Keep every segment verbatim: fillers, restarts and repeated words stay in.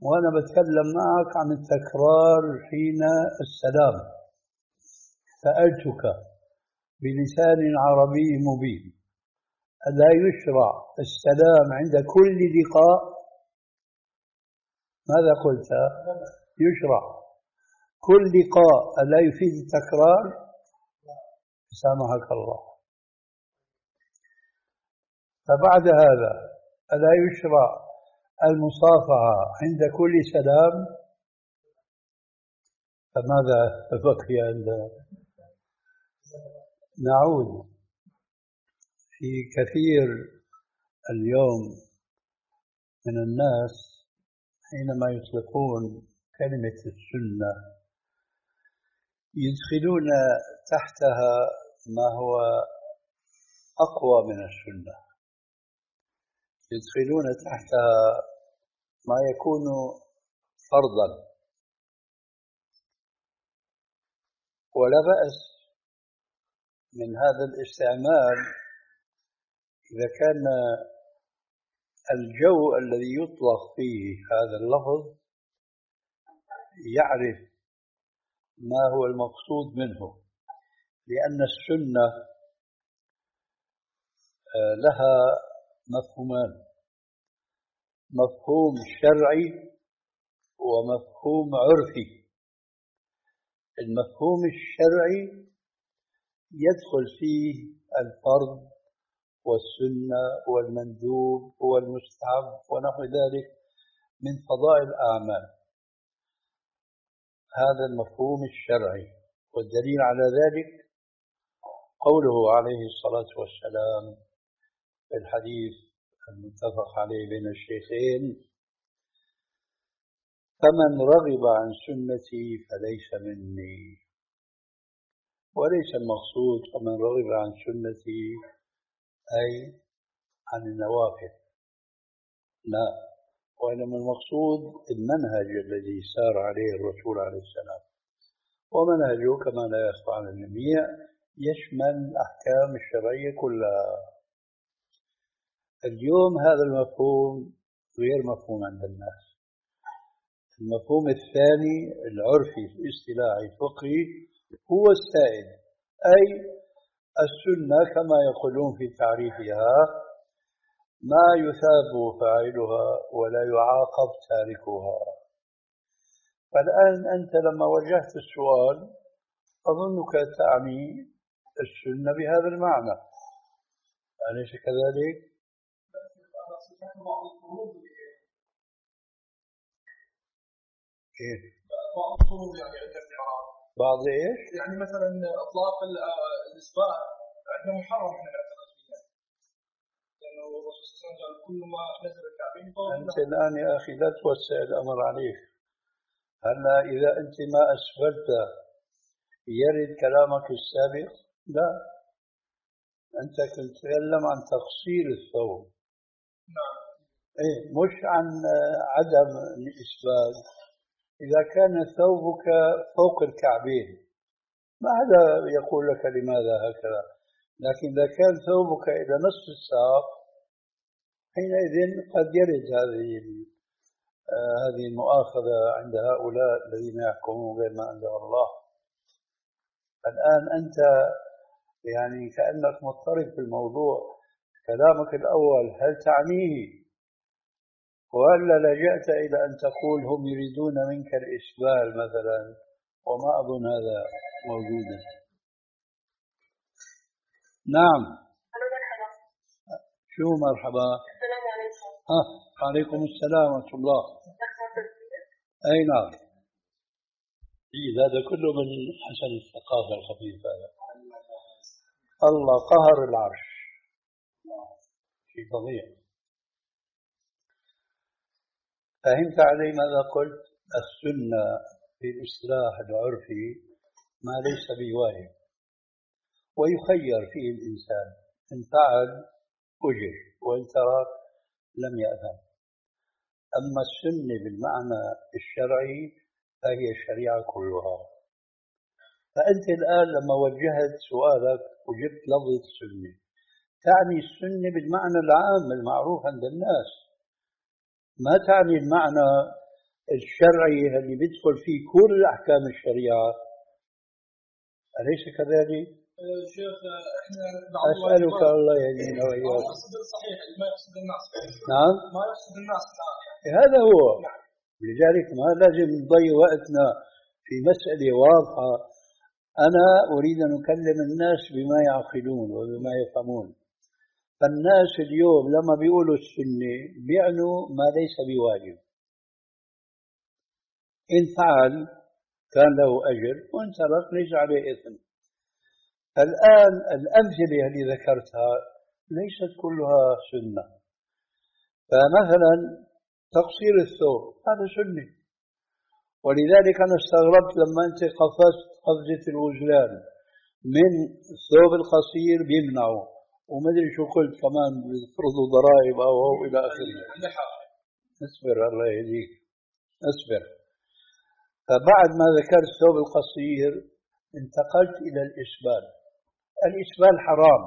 وأنا بتكلم معك عن التكرار حين السلام. سألتك بلسان عربي مبين: ألا يشرع السلام عند كل لقاء؟ ماذا قلت؟ يشرع كل لقاء، ألا يفيد التكرار؟ سامحك الله. فبعد هذا ألا يشرع المصافحة عند كل سلام؟ فماذا بقي عندنا؟ نعود في كثير اليوم من الناس حينما يطلقون كلمة السنة يدخلون تحتها ما هو أقوى من السنة، يدخلون تحتها ما يكون فرضا، ولا بأس من هذا الاستعمال إذا كان الجو الذي يطلق فيه هذا اللفظ يعرف ما هو المقصود منه، لأن السنة لها مفهومان: مفهوم شرعي ومفهوم عرفي. المفهوم الشرعي يدخل فيه الفرض والسنة والمندوب والمستحب ونحو ذلك من فضائل الأعمال، هذا المفهوم الشرعي. والدليل على ذلك قوله عليه الصلاة والسلام في الحديث المتفق عليه بين الشيخين: فمن رغب عن سنتي فليس مني. وليس المقصود فمن رغب عن سنتي أي عن النوافل، لا، وإنما المقصود المنهج الذي سار عليه الرسول عليه السلام، ومنهجه كما لا يخفى على الجميع يشمل الأحكام الشرعية كلها. اليوم هذا المفهوم غير مفهوم عند الناس. المفهوم الثاني العرفي في الاصطلاح الفقهي هو السائد، أي السنة كما يقولون في تعريفها ما يثاب فاعلها ولا يعاقب تاركها. فالآن أنت لما وجهت السؤال أظنك تعني السنة بهذا المعنى، أليس كذلك؟ كيف؟ بعض الفروض يعني عند الاعتراض. بعض ايش؟ يعني مثلا اطلاق الاسباع عندنا محرم احنا نعتقد فيها، لانه الرسول صلى الله عليه وسلم قال كل ما نزل الكعبين فهو انت الان يا اخي لا توسع الامر عليك. هلا اذا انت ما اسفلت يرد كلامك السابق؟ لا، انت كنت تتكلم عن تقصير الثوب. نعم. ايه، مش عن عدم الاسبال. إذا كان ثوبك فوق الكعبين ما هذا يقول لك لماذا هكذا، لكن إذا كان ثوبك إلى نصف الساق حينئذ قد يرد هذه هذه المؤاخذة عند هؤلاء الذين يحكمون غير ما أنزل الله. الآن أنت يعني كأنك مضطرب في الموضوع. كلامك الأول هل تعنيه، ولا لجأت إلى أن تقول هم يريدون منك الإسبال مثلا، وما أظن هذا موجودا. نعم. شو مرحبا؟ السلام عليكم. آه. عليكم السلام ورحمة الله. أي نعم. إيه، هذا كله من حسن الثقافة الخفيفة. هذا الله قهر العرش، شيء فظيع. فهمت علي ماذا قلت؟ السنة في الاصطلاح العرفي ما ليس بواجب ويخير فيه الإنسان، إن فعل أجر وإن ترك لم يأثم. أما السنة بالمعنى الشرعي فهي الشريعة كلها. فأنت الآن لما وجهت سؤالك وجبت لفظة السنة تعني السنة بالمعنى العام المعروف عند الناس، ما تعني المعنى الشرعي اللي بيدخل فيه كل أحكام الشريعة، أليس كذلك؟ شيخ احنا بعض أسألك الله يهدينا ما وإياكم. يقصد الصحيح، ما يقصد الناس. نعم، ما يقصد الناس. هذا هو. نعم. لذلك ما لازم نضيع وقتنا في مسألة واضحة. أنا أريد أن أكلم الناس بما يعقلون وبما يفهمون. فالناس اليوم لما بيقولوا السنة بيعنوا ما ليس بواجب. إن فعل كان له أجر، وإن ترك ليس عليه إثم. الآن الأمثلة التي ذكرتها ليست كلها سنة. فمثلا تقصير الثوب هذا سنة، ولذلك أنا استغربت لما أنت قفزت قفزة الوجلان من الثوب القصير بيمنعه، ومدري شو قلت كمان بيفرضوا ضرائب أو, أو إلى آخره. اصبر الله يهديك، اصبر. فبعد ما ذكرت الثوب القصير انتقلت إلى الإسبال. الإسبال حرام،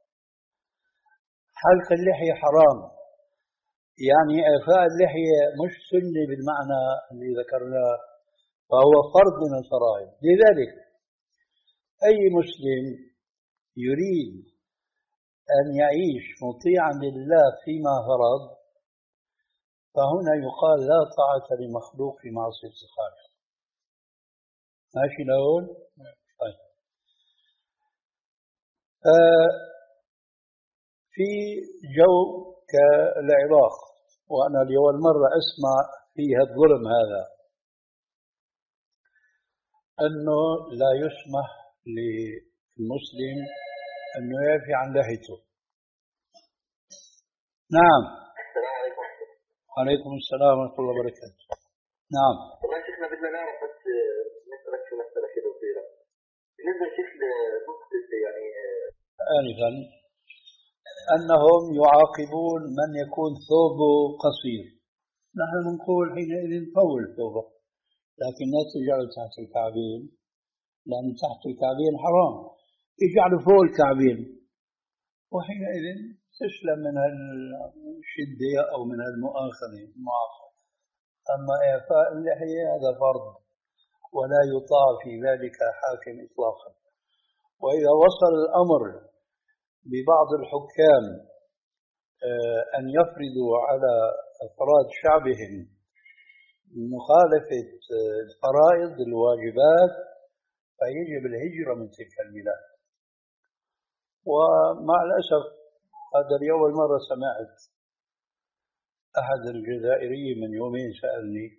حلق اللحية حرام، يعني إعفاء اللحية مش سنة بالمعنى اللي ذكرناه، فهو فرض من الفرائض. لذلك أي مسلم يريد أن يعيش مطيعا لله فيما فرض، فهنا يقال لا طاعة لمخلوق في معصية الخالق. ماشي لون؟ طيب. آه في جو كالعراق، وأنا لأول مرة أسمع فيها الظلم هذا، أنه لا يسمح للمسلم أنه يعفي عن لحيته. نعم. السلام عليكم. وعليكم السلام ورحمة الله وبركاته. نعم. والله شيخنا بدنا نعرف بس نسألك في مسألة كده صغيرة. بالنسبة شيخ لنقطة يعني آنفا أنهم يعاقبون من يكون ثوبه قصير، نحن نقول حينئذ طول ثوبه، لكن لا تجعل تحت الكعبين، لأن تحت الكعبين حرام، يجعل فوق الكعبين، وحينئذ تسلم من الشدة أو من المؤاخذة المعاقبة. أما إعفاء اللحية هذا فرض ولا يطاع في ذلك حاكم إطلاقا. وإذا وصل الأمر ببعض الحكام أن يفرضوا على أفراد شعبهم مخالفة الفرائض الواجبات، فيجب الهجرة من تلك البلاد. ومع الأسف هذا لأول مرة سمعت أحد الجزائريين من يومين سألني،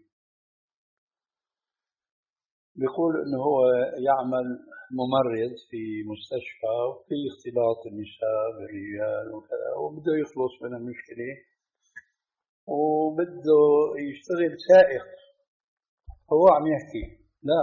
بيقول إنه هو يعمل ممرض في مستشفى وفي اختلاط النساء بالرجال وكذا، وبده يخلص من المشكلة وبده يشتغل سائق. هو عم يحكي لا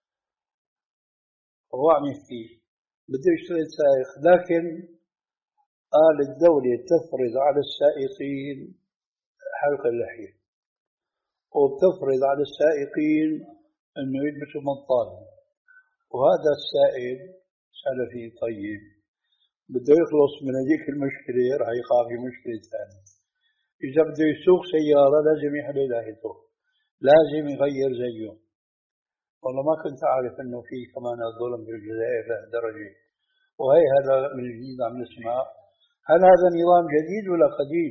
هو عم يحكي بده يشتغل سائق، لكن قال الدولة تفرض على السائقين حلق اللحية، وبتفرض على السائقين انه يلبسوا بنطال، وهذا السائق سلفي طيب بده يخلص من هذيك المشكلة راح يقع في مشكلة ثانية. إذا بده يسوق سيارة لازم يحلق لحيته، لازم يغير زيه. والله ما كنت أعرف إنه في كمان الظلم بالجزائر لهالدرجة. وهي هذا من جديد عم نسمع. هل هذا نظام جديد ولا قديم؟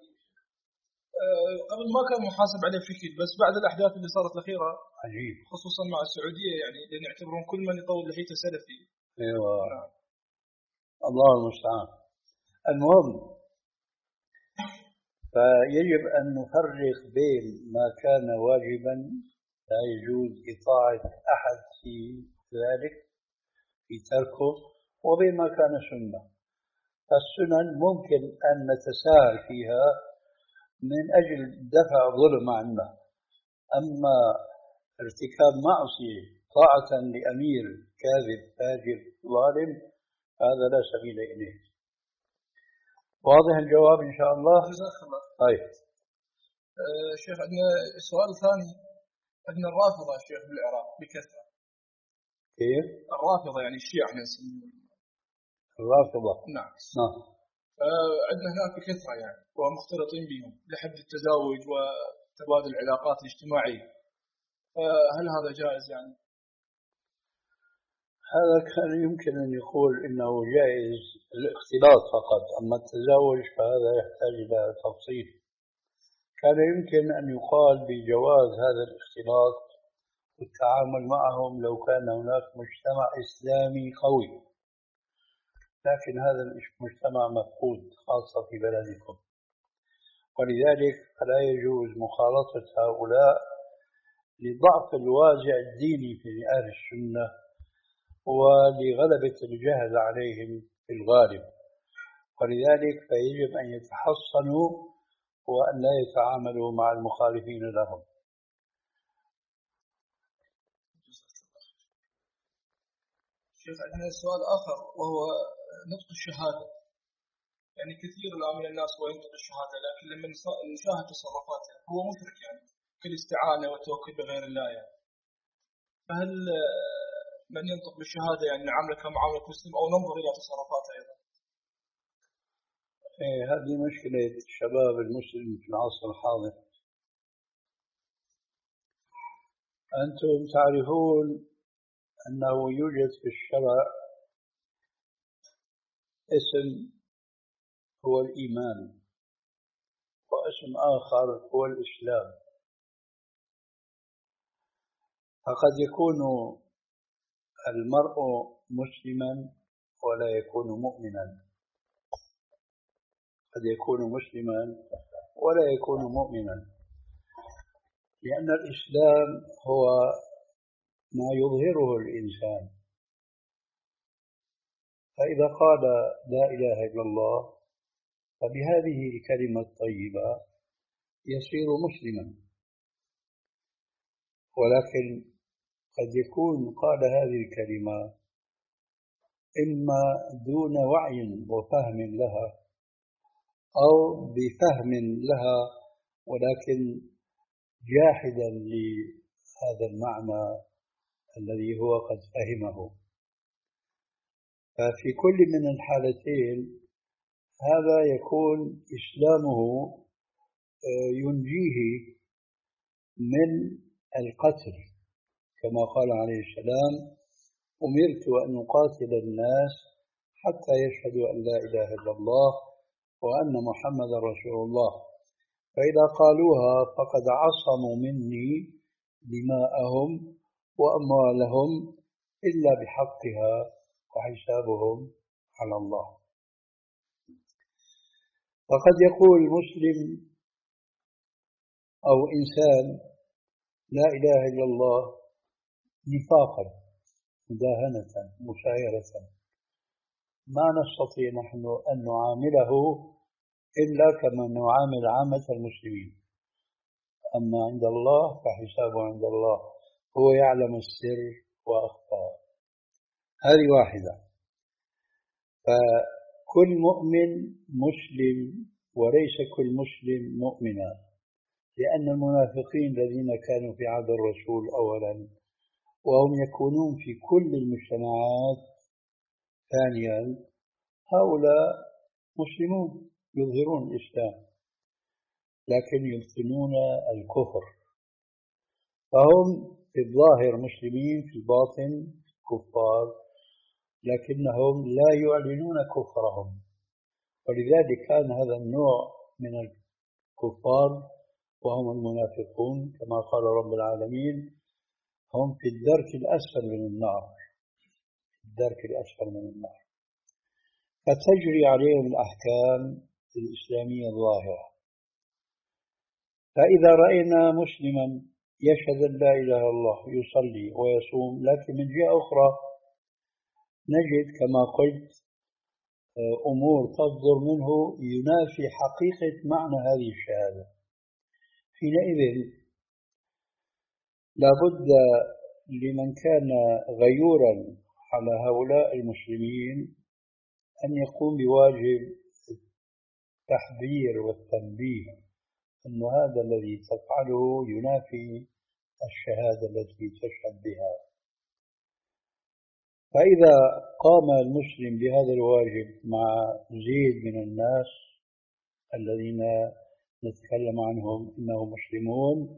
أه قبل ما كان محاسب عليه بشكل، بس بعد الأحداث اللي صارت الأخيرة عجيب، خصوصا مع السعودية، يعني لأن يعتبرون كل من يطول لحيته سلفي. ايوه نعم. الله المستعان. المهم، فيجب أن نفرق بين ما كان واجبا لا يجوز إطاعة أحد في ذلك في تركه، وبين ما كان سنة. السنن ممكن أن نتساهل فيها من أجل دفع ظلم عنا، أما ارتكاب معصية طاعة لأمير كاذب فاجر ظالم هذا لا سبيل إليه. واضح الجواب إن شاء الله؟ جزاك الله. طيب. أه شيخ عندنا سؤال ثاني. عندنا الرافضة شيخ بالعراق بكثرة. كيف؟ الرافضة يعني الشيعة احنا نسميهم. الرافضة. نعم. نعم. أه عندنا هناك بكثرة يعني، ومختلطين بهم لحد التزاوج و تبادل العلاقات الاجتماعية، هل هذا جائز يعني؟ هذا كان يمكن أن يقول إنه جائز الاختلاط فقط، أما التزاوج فهذا يحتاج إلى تفصيل. كان يمكن أن يقال بجواز هذا الاختلاط والتعامل معهم لو كان هناك مجتمع إسلامي قوي، لكن هذا المجتمع مفقود خاصة في بلدكم، ولذلك فلا يجوز مخالطة هؤلاء لضعف الوازع الديني في أهل السنة ولغلبة الجهل عليهم في الغالب، ولذلك فيجب أن يتحصنوا وأن لا يتعاملوا مع المخالفين لهم. شيخ عندنا سؤال آخر وهو نطق الشهادة، يعني كثير الآن من الناس هو ينطق الشهادة لكن لما نشاهد تصرفاته هو مشرك، يعني كالاستعانة والتوكل بغير الله يعني. فهل من ينطق بالشهادة يعني نعامله كمعاملة مسلم أو ننظر إلى تصرفاته أيضا؟ إيه، هذه مشكلة الشباب المسلم في العصر الحاضر. أنتم تعرفون أنه يوجد في الشرع اسم هو الإيمان واسم آخر هو الإسلام، فقد يكون المرء مسلما ولا يكون مؤمنا، قد يكون مسلما ولا يكون مؤمنا، لأن الإسلام هو ما يظهره الإنسان. فإذا قال لا إله إلا الله فبهذه الكلمة الطيبة يصير مسلما، ولكن قد يكون قال هذه الكلمة إما دون وعي وفهم لها أو بفهم لها ولكن جاحدا لهذا المعنى الذي هو قد فهمه. ففي كل من الحالتين هذا يكون إسلامه ينجيه من القتل، كما قال عليه السلام أمرت أن أقاتل الناس حتى يشهدوا أن لا إله إلا الله وأن محمد رسول الله، فإذا قالوها فقد عصموا مني دماءهم وأموالهم إلا بحقها وحسابهم على الله. فقد يقول مسلم أو إنسان لا إله إلا الله نفاقا مداهنة مشايرة، ما نستطيع نحن أن نعامله إلا كما نعامل عامة المسلمين، أما عند الله فحسابه عند الله، هو يعلم السر وأخفى. هذه واحدة. فكل مؤمن مسلم وليس كل مسلم مؤمنا، لأن المنافقين الذين كانوا في عهد الرسول أولا وهم يكونون في كل المجتمعات ثانيا هؤلاء مسلمون يظهرون الإسلام لكن يبطنون الكفر، فهم في الظاهر مسلمين في الباطن كفار، لكنهم لا يعلنون كفرهم، ولذلك كان هذا النوع من الكفار وهم المنافقون كما قال رب العالمين هم في الدرك الأسفل من النار، الدرك الأسفل من النار، فتجري عليهم الأحكام الإسلامية الظاهرة. فإذا رأينا مسلما يشهد أن لا إله إلا الله يصلي ويصوم، لكن من جهة أخرى نجد كما قلت أمور تصدر منه ينافي حقيقة معنى هذه الشهادة، حينئذ لابد لمن كان غيورا على هؤلاء المسلمين أن يقوم بواجب التحذير والتنبيه أن هذا الذي تفعله ينافي الشهادة التي تشهد بها. فإذا قام المسلم بهذا الواجب مع زيد من الناس الذين نتكلم عنهم إنهم مسلمون،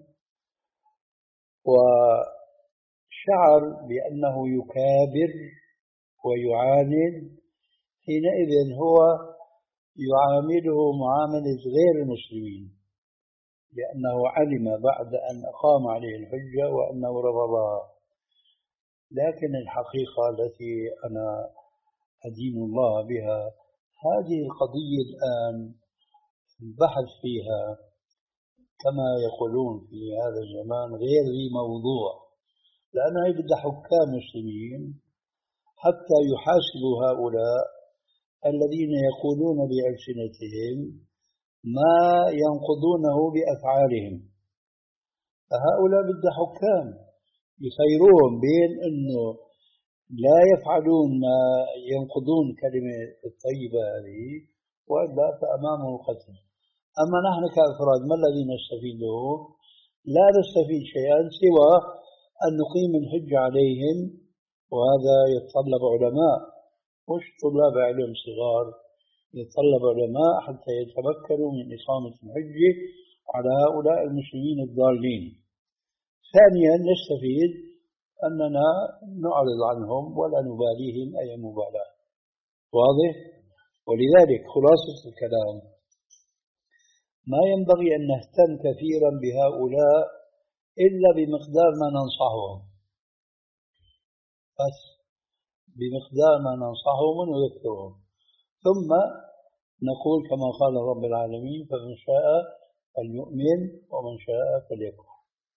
وشعر بأنه يكابر ويعاند، حينئذ هو يعامله معاملة غير المسلمين، لأنه علم بعد أن أقام عليه الحجة وأنه رفضها. لكن الحقيقة التي أنا أدين الله بها، هذه القضية الآن البحث فيها كما يقولون في هذا الزمان غير ذي موضوع، لأنه بدها حكام مسلمين حتى يحاسبوا هؤلاء الذين يقولون بألسنتهم ما ينقضونه بأفعالهم. فهؤلاء بدها حكام يخيروهم بين أنه لا يفعلون ما ينقضون كلمة الطيبة هذه، وإلا فأمامه القتل. أما نحن كأفراد ما الذي نستفيده؟ لا نستفيد شيئا سوى أن نقيم الحج عليهم، وهذا يتطلب علماء مش طلاب علم صغار، يتطلب علماء حتى يتمكنوا من إقامة الحجة على هؤلاء المسلمين الضالين. ثانيا نستفيد أننا نعرض عنهم ولا نباليهم أي مبالاة. واضح؟ ولذلك خلاصة الكلام، ما ينبغي أن نهتم كثيرا بهؤلاء إلا بمقدار ما ننصحهم، بس بمقدار ما ننصحهم ونذكرهم، ثم نقول كما قال رب العالمين: فمن شاء فليؤمن ومن شاء فليكفر.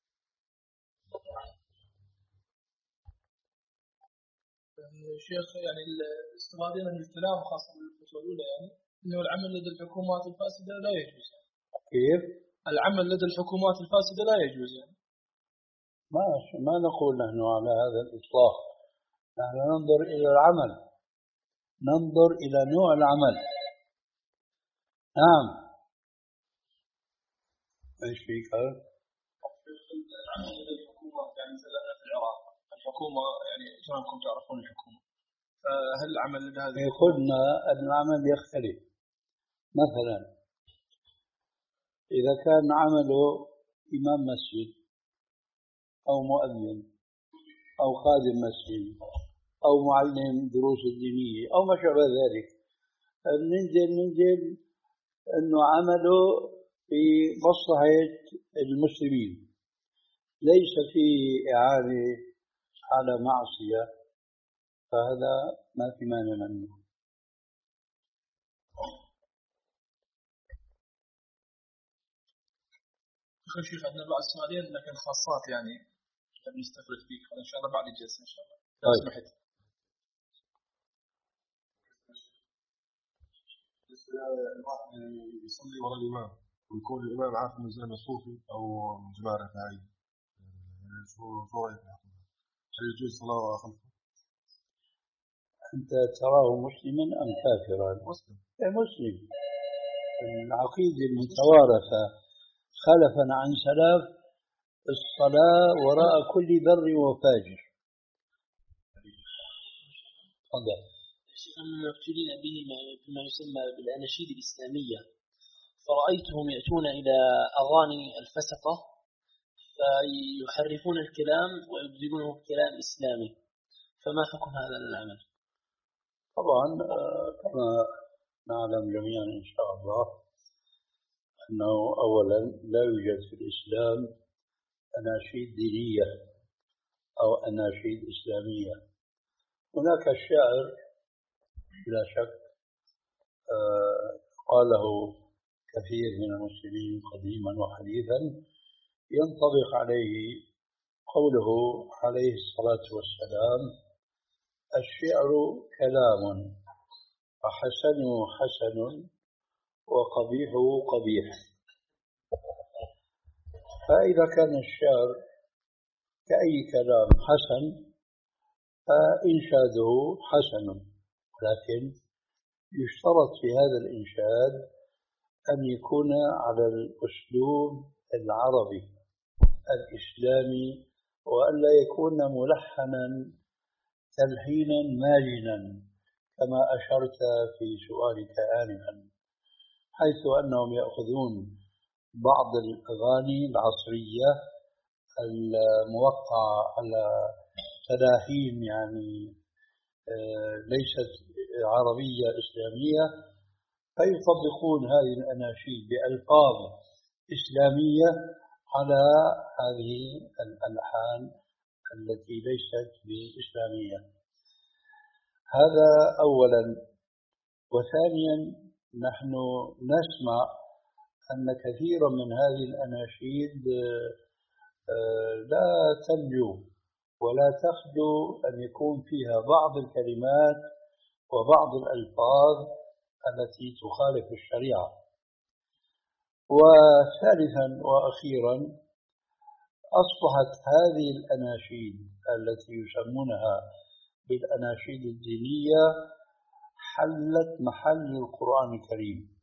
شيخ، يعني استفادنا من الكلام خاصة بالفتوى الأولى، يعني أنه العمل لدى الحكومات الفاسدة لا يجوز. يعني كيف؟ العمل لدى الحكومات الفاسدة لا يجوز. يعني ما ما نقول نحن على هذا الإطلاق، نحن ننظر إلى العمل، ننظر إلى نوع العمل. نعم. ايش فيك هذا؟ العمل لدى الحكومات، يعني مثلا في العراق الحكومة، يعني كما تعرفون الحكومة، فهل العمل لدى هذه الحكومة؟ قلنا أن العمل يختلف. مثلا إذا كان عمله إمام مسجد أو مؤذن أو خادم مسجد أو معلم دروس الدينية أو ما شابه ذلك، ننزل ننزل أنه عمله في مصلحة المسلمين، ليس في إعانة على معصية، فهذا ما في مانع منه. أخي شيخ، عندنا بعض السؤالين لكن خاصات، يعني نستفرد فيك إن شاء الله بعد الجلسة إن شاء الله لو سمحت. الواحد يصلي وراء الإمام ويكون الإمام عارف إنه زلمة صوفي أو من جماعة رفاعية، يعني شو شو رأيك؟ هل يجوز الصلاة خلفه؟ أنت تراه مسلما أم كافرا؟ مسلم. مسلم. العقيدة المتوارثة خلفا عن سلف الصلاة وراء كل بر وفاجر. تفضل. أننا ابتلينا به بما يسمى بالأناشيد الإسلامية، فرأيتهم يأتون إلى أغاني الفسقة فيحرفون الكلام ويبدلونه بكلام إسلامي، فما حكم هذا العمل؟ طبعا كما نعلم جميعا إن شاء الله أنه أولا لا يوجد في الإسلام أناشيد دينية أو أناشيد إسلامية. هناك الشعر بلا شك قاله كثير من المسلمين قديما وحديثا ينطبق عليه قوله عليه الصلاة والسلام: الشعر كلام فحسنه حسن وقبيحه قبيح. فإذا كان الشعر كأي كلام حسن فإنشاده حسن، لكن يشترط في هذا الإنشاد أن يكون على الأسلوب العربي الإسلامي، وأن لا يكون ملحنا تلحينا ماجنا كما أشرت في سؤالك آنفا، حيث أنهم يأخذون بعض الأغاني العصرية الموقعة على تلاحين يعني ليست عربية إسلامية، فيطبقون هذه الأناشيد بألفاظ إسلامية على هذه الألحان التي ليست بإسلامية. هذا أولا. وثانيا، نحن نسمع أن كثيرا من هذه الأناشيد لا تنجو ولا تخلو أن يكون فيها بعض الكلمات وبعض الألفاظ التي تخالف الشريعة. وثالثا وأخيرا، أصبحت هذه الأناشيد التي يسمونها بالأناشيد الدينية حلت محل القرآن الكريم.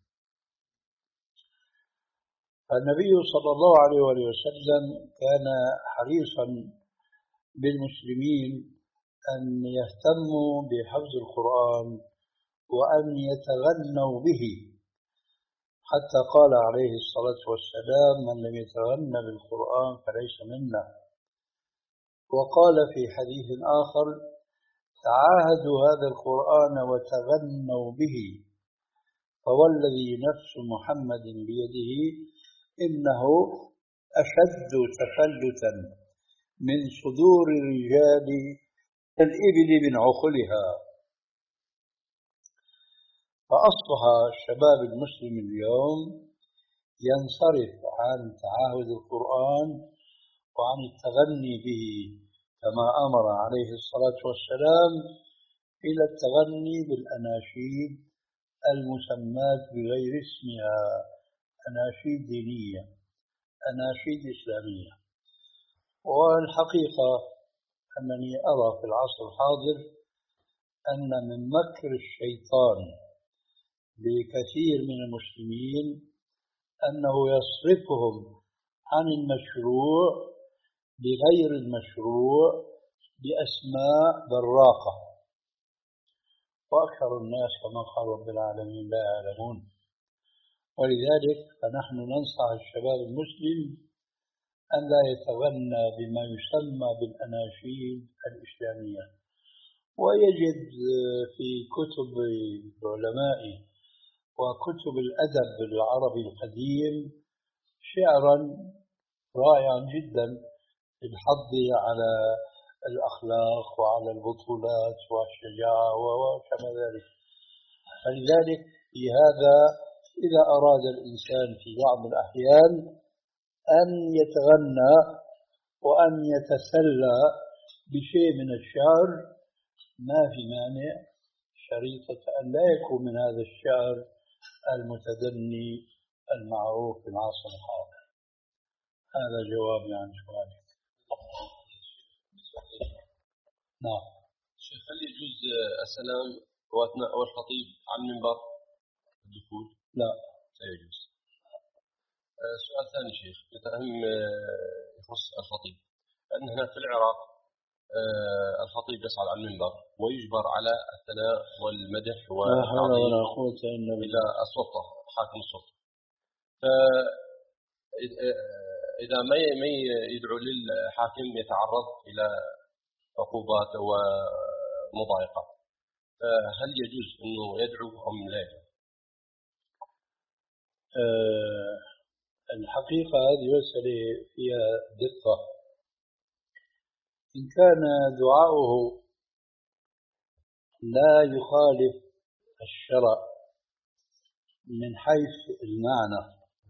النبي صلى الله عليه وسلم كان حريصا بالمسلمين أن يهتموا بحفظ القرآن وأن يتغنوا به، حتى قال عليه الصلاة والسلام: من لم يتغنى بالقرآن فليس منا. وقال في حديث آخر: تعاهدوا هذا القرآن وتغنوا به، فوالذي نفس محمد بيده إنه أشد تفلتا من صدور الرجال الإبل من عقلها. فأصبح الشباب المسلم اليوم ينصرف عن تعاهد القرآن وعن التغني به كما أمر عليه الصلاة والسلام إلى التغني بالأناشيد المسمات بغير اسمها، أناشيد دينية، أناشيد إسلامية. والحقيقة أنني أرى في العصر الحاضر أن من مكر الشيطان بكثير من المسلمين أنه يصرفهم عن المشروع بغير المشروع بأسماء براقة، وأكثر الناس كما قال رب العالمين لا يعلمون. ولذلك فنحن ننصح الشباب المسلم أن لا يتغنى بما يسمى بالأناشيد الإسلامية، ويجد في كتب العلماء وكتب الأدب العربي القديم شعرا رائعا جدا للحض على الأخلاق وعلى البطولات والشجاعة وكما ذلك. فلذلك في هذا إذا أراد الإنسان في بعض الأحيان أن يتغنى وأن يتسلى بشيء من الشعر ما في مانع، شريطة أن لا يكون من هذا الشعر المتدني المعروف في العصر الحاضر. هذا جوابي عن سؤالك. نعم. شيخ، هل يجوز السلام وأثناء والخطيب على المنبر الدخول؟ لا، لا يجوز. سؤال ثاني شيخ يتهم يخص الخطيب، أن هنا في العراق الخطيب يصعد على المنبر ويجبر على الثناء والمدح والتعظيم إلى السلطة، حاكم السلطة. فإذا ما يدعو للحاكم يتعرض إلى عقوبات ومضايقات، فهل يجوز أنه يدعو أم لا يجوز؟ أه الحقيقة هذه مسألة فيها دقة. إن كان دعاؤه لا يخالف الشرع من حيث المعنى،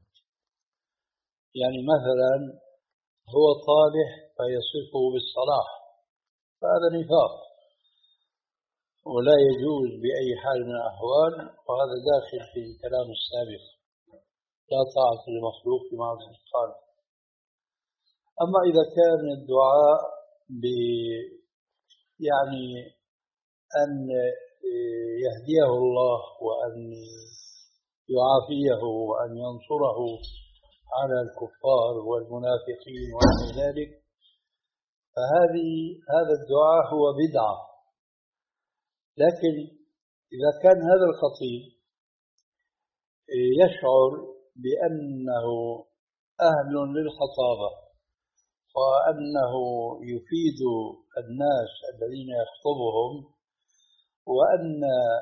يعني مثلا هو صالح فيصفه بالصلاح، فهذا نفاق ولا يجوز بأي حال من الأحوال، وهذا داخل في الكلام السابق: لا طاعة لمخلوق في معصية الخالق. أما إذا كان الدعاء ب يعني أن يهديه الله وأن يعافيه وأن ينصره على الكفار والمنافقين ونحو ذلك، فهذه هذا الدعاء هو بدعة. لكن إذا كان هذا الخطيب يشعر بأنه أهل للخطابة، وأنه يفيد الناس الذين يخطبهم، وأن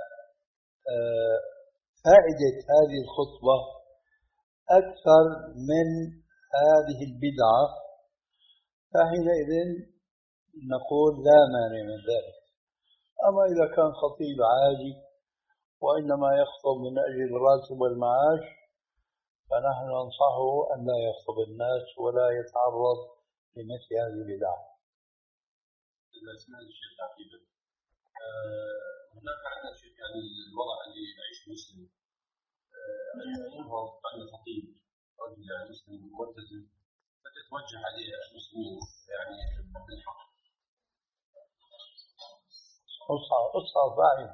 فائدة هذه الخطبة أكثر من هذه البدعة، فحينئذ نقول لا مانع من ذلك. أما إذا كان خطيب عادي وإنما يخطب من أجل الراتب والمعاش، فنحن ننصحه أن لا يخطب الناس ولا يتعرض لمثل هذه البدع. هناك عندنا شيء يعني الوضع اللي يعيش مسلم ينهض عند خطيب رجل يعني مسلم ملتزم فتتوجه عليه المسلمين يعني بالحق. أصعب أصعب بعيد.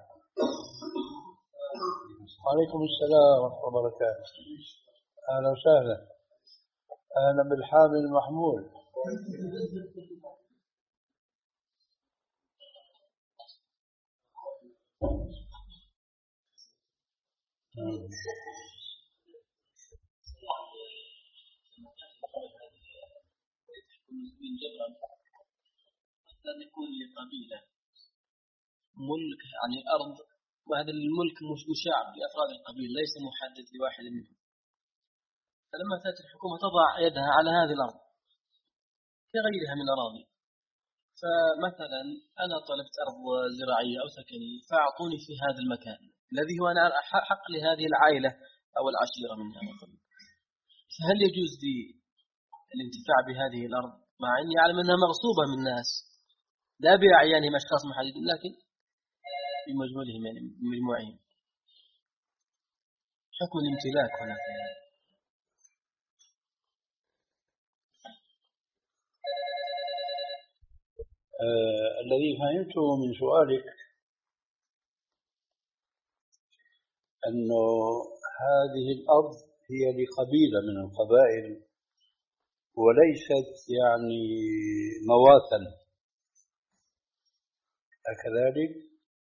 وعليكم السلام ورحمة الله وبركاته. أهلا وسهلا. أهلا بالحامل المحمول. من جبرا قد يكون لقبيلة ملك يعني أرض، وهذا الملك مشاع بأفراد القبيلة ليس محدد لواحد منهم. فلما تأتي الحكومة تضع يدها على هذه الأرض كغيرها من الأراضي، فمثلا أنا طلبت أرض زراعية أو سكنية فأعطوني في هذا المكان الذي هو أنا حق لهذه العائلة أو العشيرة منها مثلا، فهل يجوز لي الانتفاع بهذه الأرض مع أني أعلم أنها مغصوبة من الناس لا بأعيانهم أشخاص محددين لكن بمجموعهم يعني بمجموعهم؟ حكم الامتلاك هنا. آه الذي فهمته من سؤالك أنه هذه الأرض هي لقبيلة من القبائل وليست يعني مواتا، أكذلك؟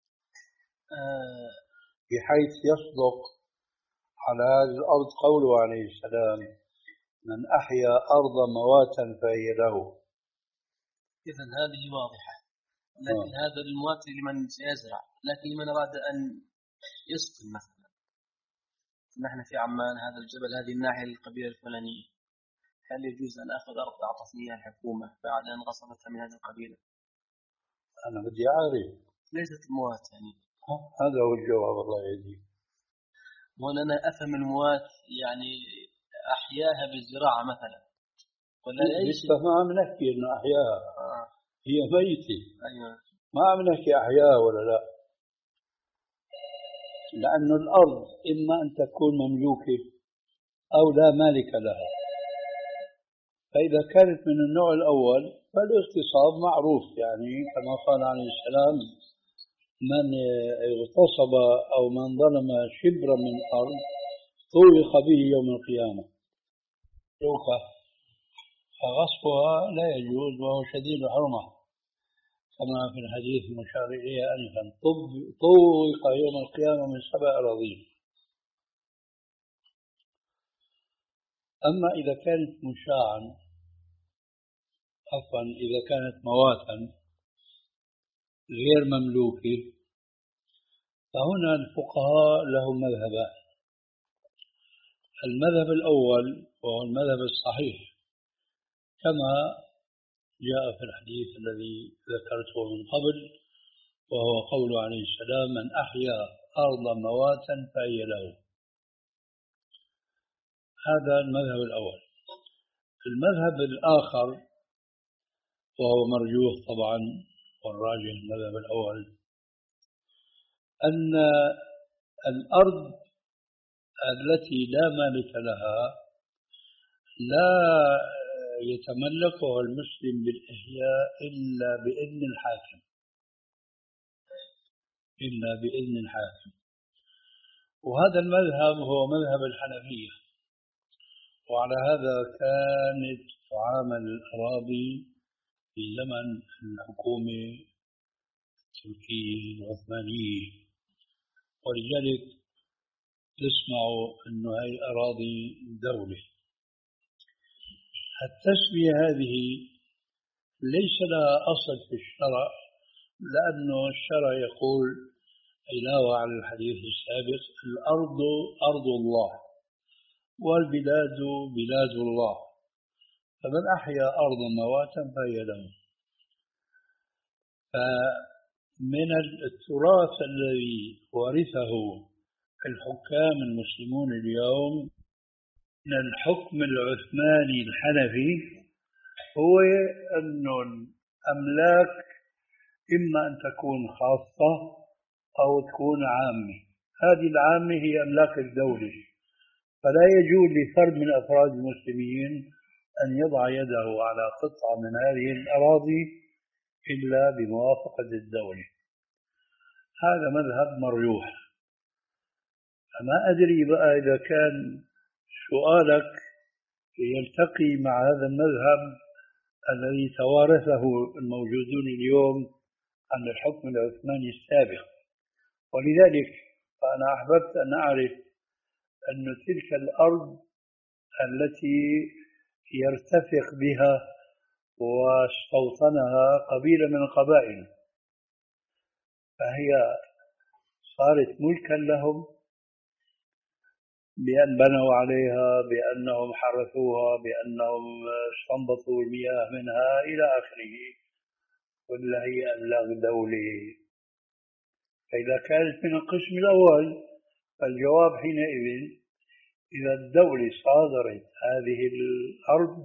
آه بحيث يصدق على هذه الأرض قوله عليه السلام: من أحيا أرض مواتا فهي له. إذن هذه واضحة، لكن آه. هذا الموات لمن سيزرع، لكن لمن أراد أن يسكن مثلا، نحن في عمان هذا الجبل هذه الناحية القبيلة الفلانية، هل يجوز أن أخذ أرض أعطتنيها الحكومة بعد أن غصبتها من هذه القبيلة؟ أنا بدي أعرف. ليست موات يعني. هذا هو الجواب، الله يهديك. وأنا أفهم الموات يعني أحياها بالزراعة مثلا، ولا لسه ما عم نحكي إنه أحياها. آه. هي ميتة. أيوة. ما عم نحكي أحياها ولا لا، لأنه الأرض إما أن تكون مملوكة أو لا مالك لها، فإذا كانت من النوع الأول فالاغتصاب معروف، يعني كما قال عليه السلام: من اغتصب أو من ظلم شبرا من الأرض طوق به يوم القيامة. فغصبها لا يجوز وهو شديد الحرمة كما في الحديث المشار إليه آنفا: طوق يوم القيامة من سبع أراضين. أما إذا كانت مشاعا عفوا إذا كانت مواتا غير مملوكة، فهنا الفقهاء لهم مذهبان. المذهب الأول وهو المذهب الصحيح كما جاء في الحديث الذي ذكرته من قبل، وهو قول عليه السلام: من أحيا أرض مواتا فهي له. هذا المذهب الأول. المذهب الآخر وهو مرجوح طبعا والراجح المذهب الأول، أن الأرض التي لا مالك لها لا يتملكها المسلم بالإحياء إلا بإذن الحاكم إلا بإذن الحاكم وهذا المذهب هو مذهب الحنفية. وعلى هذا كانت تعامل الأراضي في زمن الحكومة التركية العثمانية، ولذلك تسمعوا أنه هي أراضي دولة. التسمية هذه ليس لها أصل في الشرع، لأنه الشرع يقول علاوة على الحديث السابق: الأرض أرض الله والبلاد بلاد الله، فمن أحيا أرضا مواتا فهي له. فمن التراث الذي ورثه الحكام المسلمون اليوم من الحكم العثماني الحنفي هو أن الأملاك إما أن تكون خاصة أو تكون عامة. هذه العامة هي أملاك الدولة، فلا يجوز لفرد من أفراد المسلمين أن يضع يده على قطعة من هذه الأراضي إلا بموافقة الدولة. هذا مذهب مرجوح. فما أدري بقى إذا كان سؤالك يلتقي مع هذا المذهب الذي توارثه الموجودون اليوم عن الحكم العثماني السابق. ولذلك فأنا أحببت أن أعرف أن تلك الأرض التي يرتفق بها واستوطنها قبيلة من القبائل، فهي صارت ملكا لهم بأن بنوا عليها، بأنهم حرثوها، بأنهم استنبطوا المياه منها إلى آخره، ولا هي أملاك دولة؟ فإذا كانت من القسم الأول فالجواب حينئذ إذا الدولة صادرت هذه الأرض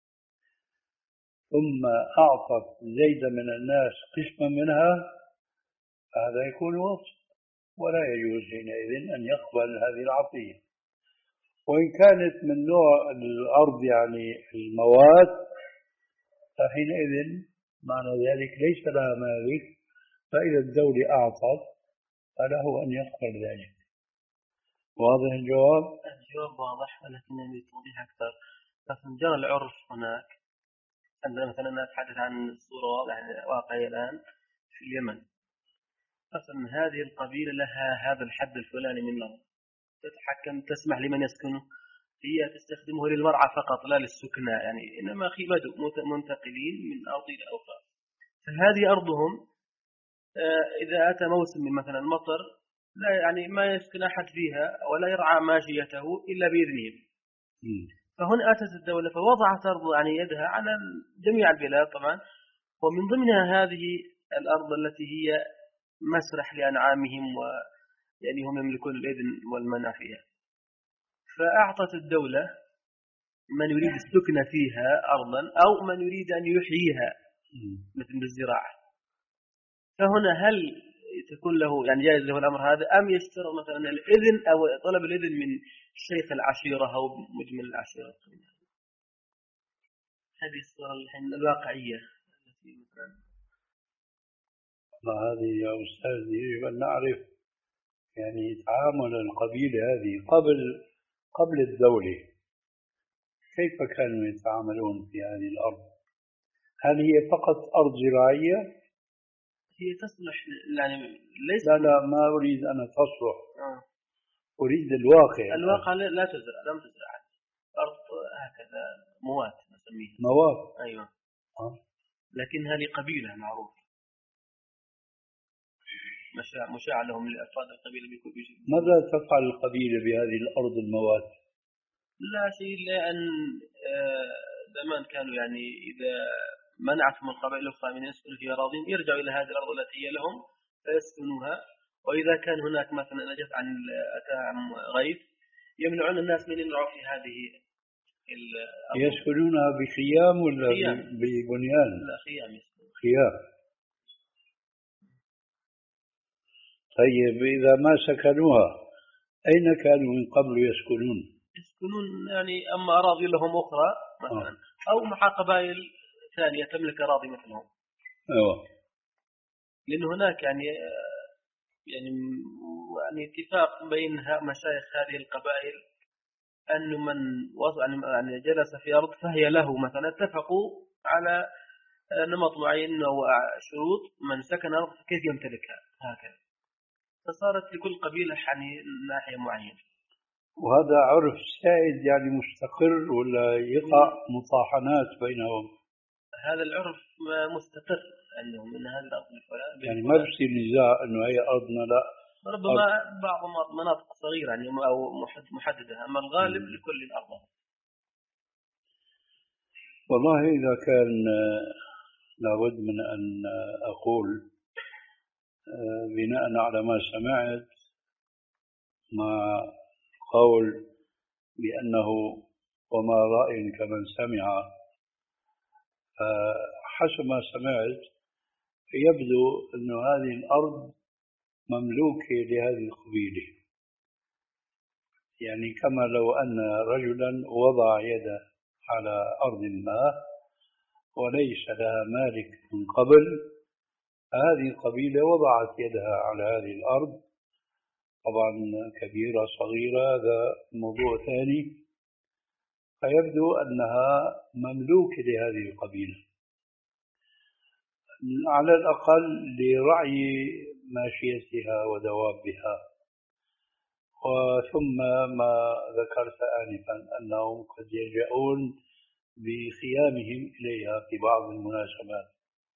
ثم أعطت زيدا من الناس قسما منها فهذا يكون وصف، ولا يجوز حينئذ أن يقبل هذه العطية. وإن كانت من نوع الأرض يعني المواد فحينئذ معنى ذلك ليس لها مالك، فإذا الدولة أعطت فله أن يقبل ذلك. واضح الجواب؟ الجواب واضح، ولكن للتوضيح أكثر، مثلا جرى العرف هناك عندنا مثلا نتحدث عن صورة يعني واقعية الآن في اليمن، مثلا هذه القبيلة لها هذا الحد الفلاني من الأرض تتحكم، تسمح لمن يسكنه، هي تستخدمه للمرعى فقط لا للسكنى، يعني إنما أخي بدو منتقلين من أرض إلى أخرى. فهذه أرضهم إذا أتى موسم من مثلا المطر لا يعني ما يسكن أحد فيها ولا يرعى ماشيته إلا بإذنهم. فهنا أتت الدولة فوضعت أرض يعني يدها على جميع البلاد طبعا، ومن ضمنها هذه الأرض التي هي مسرح لأنعامهم ويعني هم يملكون الإذن والمنع فيها. فأعطت الدولة من يريد السكن فيها أرضا أو من يريد أن يحييها مثل بالزراعة. فهنا هل تكون له يعني جائز له الأمر هذا، أم يشترط مثلا الإذن أو طلب الإذن من شيخ العشيرة أو مجمل العشيرة؟ هذه الصورة الحين الواقعية التي مثلا هذه يا أستاذ يجب أن نعرف يعني تعامل القبيلة هذه قبل قبل الدولة كيف كانوا يتعاملون في هذه الأرض. هل هي فقط أرض زراعية؟ هي تصلح يعني ليس لا لا ما أريد أن تصلح آه. أريد الواقع. الواقع لا تزرع، لم تزرع أرض هكذا موات نسميها موات. أيوة آه. لكنها لقبيلة معروفة مشاع مشاع لهم لأفراد القبيلة بكل شيء. ماذا تفعل القبيلة بهذه الأرض الموات؟ لا شيء، لأن زمان كانوا يعني إذا منعتهم القبائل الأخرى من يسكنوا في أراضيهم يرجعوا إلى هذه الأرض التي هي لهم فيسكنوها. وإذا كان هناك مثلا نجت عن أتاهم غيث يمنعون الناس من يمنعوا في هذه الأرض. يسكنونها بخيام ولا خيام. ببنيان؟ لا خيام يسكنون. خيام. طيب إذا ما سكنوها أين كانوا من قبل يسكنون؟ يسكنون يعني أما أراضي لهم أخرى مثلا آه. أو مع قبائل ثانية تملك أراضي مثلهم. أيوة. لأن هناك يعني يعني يعني اتفاق بين مشايخ هذه القبائل أن من وصل يعني جلس في أرض فهي له مثلا، اتفقوا على نمط معين أو شروط من سكن أرض كيف يمتلكها هكذا، فصارت لكل قبيلة يعني ناحية معينة. وهذا عرف سائد يعني مستقر ولا يقع مطاحنات بينهم؟ هذا العرف مستقر عندهم من هذه الأرض الفلانية، يعني ما بصير نزاع إنه هي أرضنا، لا ربما بعض مناطق صغيرة يعني أو محددة، أما الغالب م. لكل الأرض. والله إذا كان لابد من أن أقول بناء على ما سمعت مع قول بأنه وما رأي كمن سمع، حسب ما سمعت يبدو أن هذه الأرض مملوكة لهذه القبيلة، يعني كما لو أن رجلا وضع يده على أرض ما وليس لها مالك من قبل، هذه القبيلة وضعت يدها على هذه الأرض، طبعا كبيرة صغيرة هذا موضوع ثاني، فيبدو أنها مملوكة لهذه القبيلة على الأقل لرعي ماشيتها ودوابها. وثم ما ذكرت آنفا أنهم قد يلجؤون بخيامهم إليها في بعض المناسبات،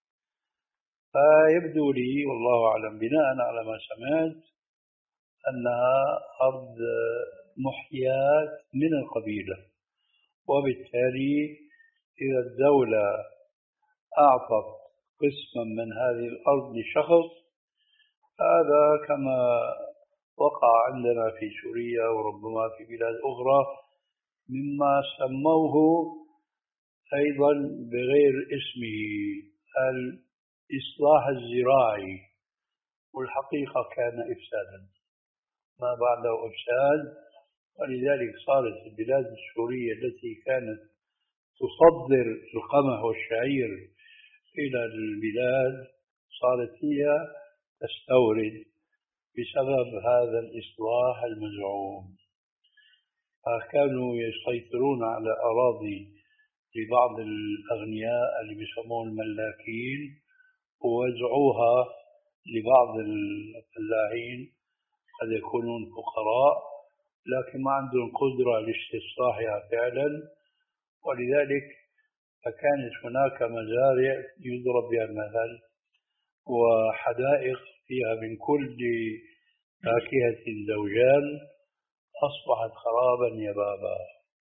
فيبدو لي والله أعلم بناء على ما سمعت أنها أرض محياة من القبيلة، وبالتالي إذا الدولة أعطت قسما من هذه الأرض لشخص، هذا كما وقع عندنا في سوريا وربما في بلاد أخرى مما سموه أيضا بغير اسمه الإصلاح الزراعي، والحقيقة كان إفسادا ما بعده إفساد. ولذلك صارت البلاد السورية التي كانت تصدر القمح والشعير إلى البلاد صارت هي تستورد بسبب هذا الإصلاح المزعوم. فكانوا يسيطرون على أراضي لبعض الأغنياء اللي بيسمون الملاكين ووزعوها لبعض الفلاحين قد يكونون فقراء لكن ما عندهم قدرة لاستصلاحها فعلا، ولذلك فكانت هناك مزارع يضرب بها المثل وحدائق فيها من كل فاكهة زوجان أصبحت خرابا يبابا.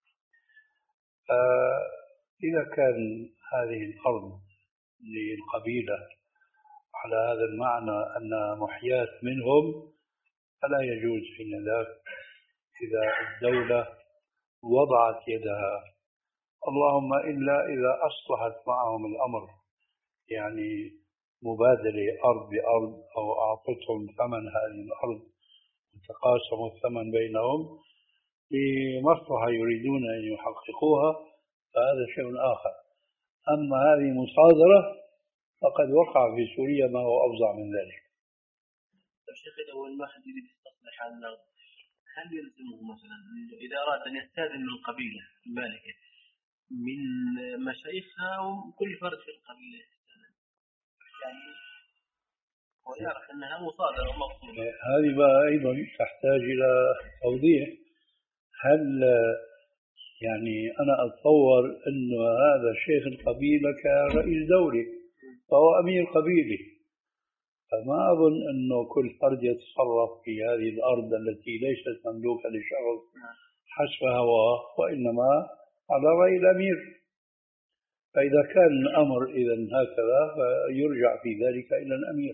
إذا كان هذه الأرض للقبيلة على هذا المعنى أنها محياة منهم فلا يجوز حين ذاك إذا الدولة وضعت يدها، اللهم إلا إذا أصلحت معهم الأمر، يعني مبادلة أرض بأرض أو أعطتهم ثمن هذه الأرض وتقاسموا الثمن بينهم لمصلحة يريدون أن يحققوها، فهذا شيء آخر. أما هذه مصادرة فقد وقع في سوريا ما هو أفظع من ذلك. الشيخ لو الواحد يريد يستصلح على الأرض هل يلزمه مثلا إذا أراد أن يستأذن من القبيلة المالكة من مشايخها وكل فرد في القبيلة يعني ويعرف أنها مصادرة مفروضة؟ هذه بقى أيضا تحتاج إلى توضيح. هل يعني أنا أتصور أن هذا شيخ القبيلة كرئيس دولة فهو أمير قبيلة، فما أظن أنه كل فرد يتصرف في هذه الأرض التي ليست مملوكة لشخص حسب هواه، وإنما على رأي الأمير. فإذا كان الأمر إذن هكذا فيرجع في ذلك إلى الأمير.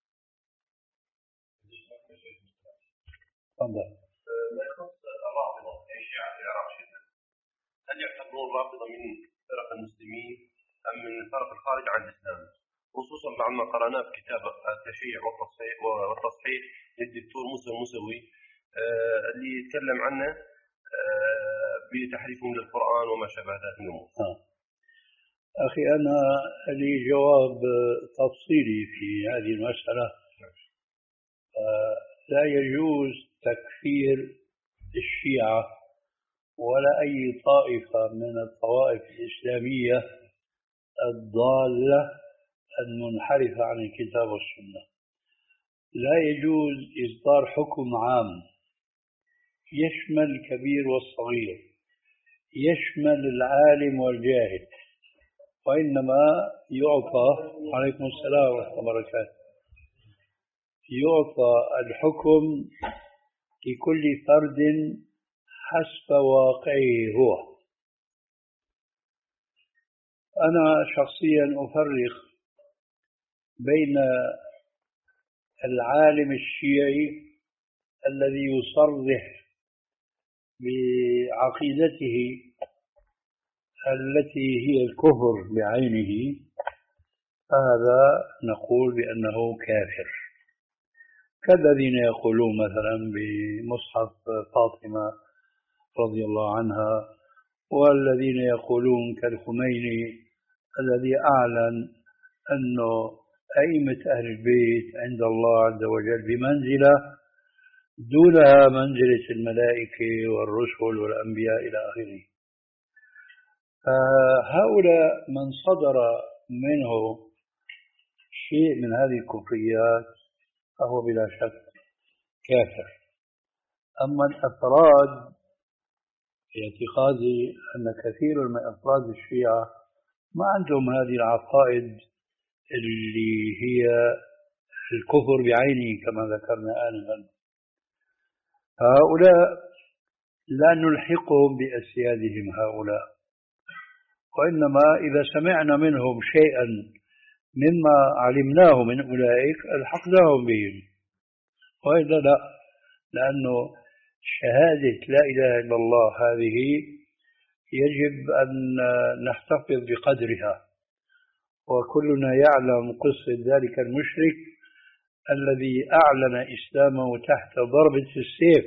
تفضل. ما يخص الرافضة أي شيعة في العراق شدة، هل يعتبرون الرافضة من فرق المسلمين أم من الفرق الخارج عن الإسلام؟ خصوصا بعد ما قرأناه في كتاب التشيع والتصحيح والتصحيح للدكتور موسى الموسوي آه اللي يتكلم عنه آه بتحريفهم للقرآن وما شابه ذلك من الأمور. آه. أخي أنا لي جواب تفصيلي في هذه المسألة. آه لا يجوز تكفير الشيعة ولا أي طائفة من الطوائف الإسلامية الضالة المنحرفة عن الكتاب والسنة. لا يجوز إصدار حكم عام يشمل الكبير والصغير، يشمل العالم والجاهل، وإنما يعطى عليكم السلام ورحمة الله وبركاته يعطى الحكم لكل فرد حسب واقعه هو. أنا شخصيا أفرق بين العالم الشيعي الذي يصرح بعقيدته التي هي الكفر بعينه، هذا نقول بأنه كافر، كالذين يقولون مثلا بمصحف فاطمة رضي الله عنها، والذين يقولون كالخميني الذي أعلن أنه أئمة أهل البيت عند الله عز وجل بمنزلة دونها منزلة الملائكة والرسل والأنبياء إلى آخره. فهؤلاء من صدر منه شيء من هذه الكفريات فهو بلا شك كافر. أما الأفراد في اعتقادي أن كثير من أفراد الشيعة ما عندهم هذه العقائد اللي هي الكفر بعينه كما ذكرنا آنفا. هؤلاء لا نلحقهم بأسيادهم هؤلاء، وإنما إذا سمعنا منهم شيئا مما علمناه من أولئك ألحقناهم بهم، وإلا لا، لأنه شهادة لا إله إلا الله هذه يجب أن نحتفظ بقدرها، وكلنا يعلم قصة ذلك المشرك الذي أعلن إسلامه تحت ضربة السيف،